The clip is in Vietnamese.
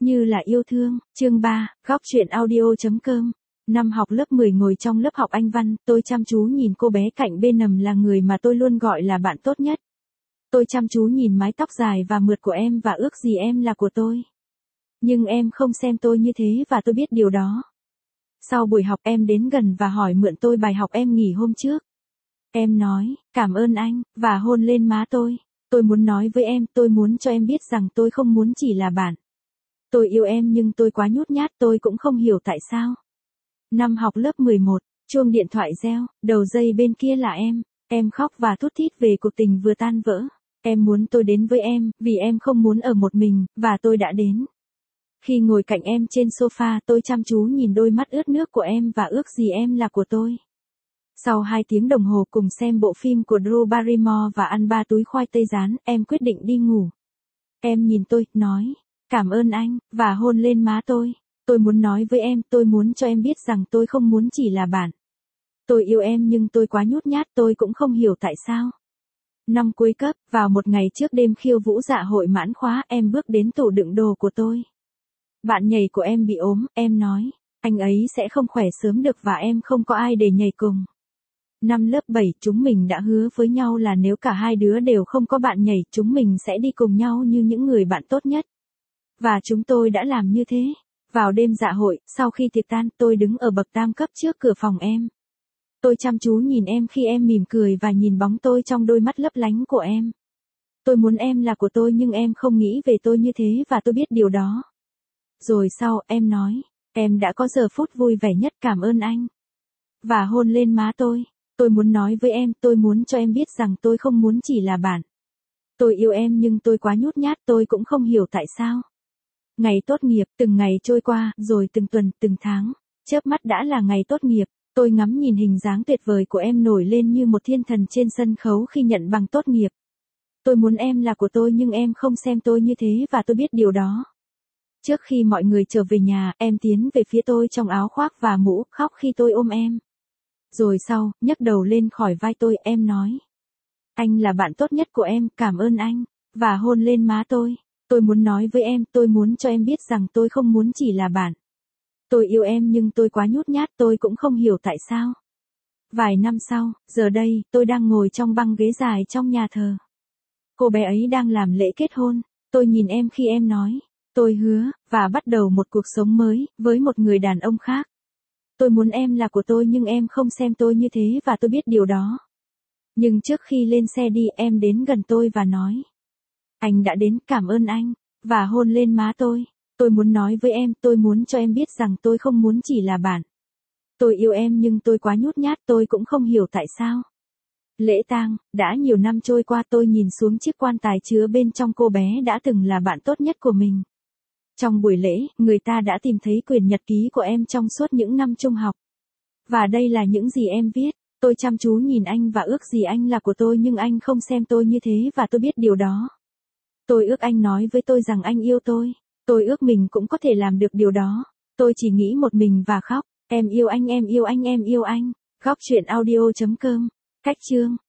Như là yêu thương, chương 3, góc truyện audio.com. Năm học lớp 10 ngồi trong lớp học Anh văn, tôi chăm chú nhìn cô bé cạnh bên nằm là người mà tôi luôn gọi là bạn tốt nhất. Tôi chăm chú nhìn mái tóc dài và mượt của em và ước gì em là của tôi. Nhưng em không xem tôi như thế và tôi biết điều đó. Sau buổi học em đến gần và hỏi mượn tôi bài học em nghỉ hôm trước. Em nói, cảm ơn anh, và hôn lên má tôi. Tôi muốn nói với em, tôi muốn cho em biết rằng tôi không muốn chỉ là bạn. Tôi yêu em nhưng tôi quá nhút nhát, tôi cũng không hiểu tại sao. Năm học lớp 11, chuông điện thoại reo, đầu dây bên kia là em. Em khóc và thút thít về cuộc tình vừa tan vỡ. Em muốn tôi đến với em, vì em không muốn ở một mình, và tôi đã đến. Khi ngồi cạnh em trên sofa, tôi chăm chú nhìn đôi mắt ướt nước của em và ước gì em là của tôi. Sau 2 tiếng đồng hồ cùng xem bộ phim của Drew Barrymore và ăn 3 túi khoai tây rán, em quyết định đi ngủ. Em nhìn tôi, nói, cảm ơn anh, và hôn lên má tôi. Tôi muốn nói với em, tôi muốn cho em biết rằng tôi không muốn chỉ là bạn. Tôi yêu em nhưng tôi quá nhút nhát, tôi cũng không hiểu tại sao. Năm cuối cấp, vào một ngày trước đêm khiêu vũ dạ hội mãn khóa, em bước đến tủ đựng đồ của tôi. Bạn nhảy của em bị ốm, em nói, anh ấy sẽ không khỏe sớm được và em không có ai để nhảy cùng. Năm lớp 7, chúng mình đã hứa với nhau là nếu cả hai đứa đều không có bạn nhảy, chúng mình sẽ đi cùng nhau như những người bạn tốt nhất. Và chúng tôi đã làm như thế. Vào đêm dạ hội, sau khi tiệc tan, tôi đứng ở bậc tam cấp trước cửa phòng em. Tôi chăm chú nhìn em khi em mỉm cười và nhìn bóng tôi trong đôi mắt lấp lánh của em. Tôi muốn em là của tôi nhưng em không nghĩ về tôi như thế và tôi biết điều đó. Rồi sau, em nói, em đã có giờ phút vui vẻ nhất, cảm ơn anh. Và hôn lên má tôi. Tôi muốn nói với em, tôi muốn cho em biết rằng tôi không muốn chỉ là bạn. Tôi yêu em nhưng tôi quá nhút nhát, tôi cũng không hiểu tại sao. Ngày tốt nghiệp, từng ngày trôi qua, rồi từng tuần, từng tháng. Chớp mắt đã là ngày tốt nghiệp, tôi ngắm nhìn hình dáng tuyệt vời của em nổi lên như một thiên thần trên sân khấu khi nhận bằng tốt nghiệp. Tôi muốn em là của tôi nhưng em không xem tôi như thế và tôi biết điều đó. Trước khi mọi người trở về nhà, em tiến về phía tôi trong áo khoác và mũ, khóc khi tôi ôm em. Rồi sau, nhấc đầu lên khỏi vai tôi, em nói. Anh là bạn tốt nhất của em, cảm ơn anh. Và hôn lên má tôi. Tôi muốn nói với em, tôi muốn cho em biết rằng tôi không muốn chỉ là bạn. Tôi yêu em nhưng tôi quá nhút nhát, tôi cũng không hiểu tại sao. Vài năm sau, giờ đây, tôi đang ngồi trong băng ghế dài trong nhà thờ. Cô bé ấy đang làm lễ kết hôn. Tôi nhìn em khi em nói. Tôi hứa, và bắt đầu một cuộc sống mới, với một người đàn ông khác. Tôi muốn em là của tôi nhưng em không xem tôi như thế và tôi biết điều đó. Nhưng trước khi lên xe đi, em đến gần tôi và nói. Anh đã đến, cảm ơn anh. Và hôn lên má tôi. Tôi muốn nói với em, tôi muốn cho em biết rằng tôi không muốn chỉ là bạn. Tôi yêu em nhưng tôi quá nhút nhát, tôi cũng không hiểu tại sao. Lễ tang, đã nhiều năm trôi qua, tôi nhìn xuống chiếc quan tài chứa bên trong cô bé đã từng là bạn tốt nhất của mình. Trong buổi lễ, người ta đã tìm thấy quyển nhật ký của em trong suốt những năm trung học. Và đây là những gì em viết. Tôi chăm chú nhìn anh và ước gì anh là của tôi nhưng anh không xem tôi như thế và tôi biết điều đó. Tôi ước anh nói với tôi rằng anh yêu tôi. Tôi ước mình cũng có thể làm được điều đó. Tôi chỉ nghĩ một mình và khóc. Em yêu anh, em yêu anh, em yêu anh. Góc truyện audio.com. Cách chương.